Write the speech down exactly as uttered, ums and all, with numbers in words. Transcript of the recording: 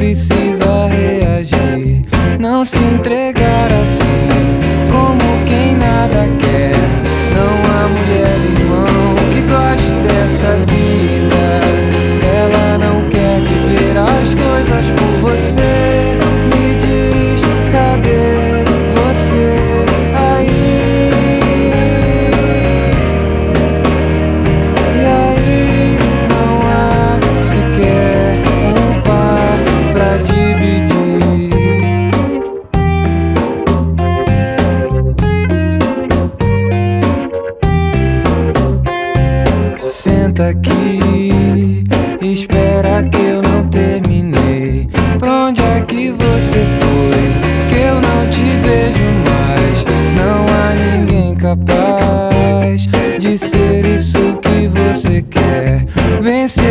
precisa reagir, não se entregar assim, como quem nada quer. Não há mulher, irmão, que goste dessa vida. Ela não quer viver as coisas por você. Me diz, cadê você aí? E aí não há sequer um par pra dividir. Senta aqui, espera que eu não terminei. Pra onde é que você foi? Que eu não te vejo mais. Não há ninguém capaz de ser isso que você quer. Vem se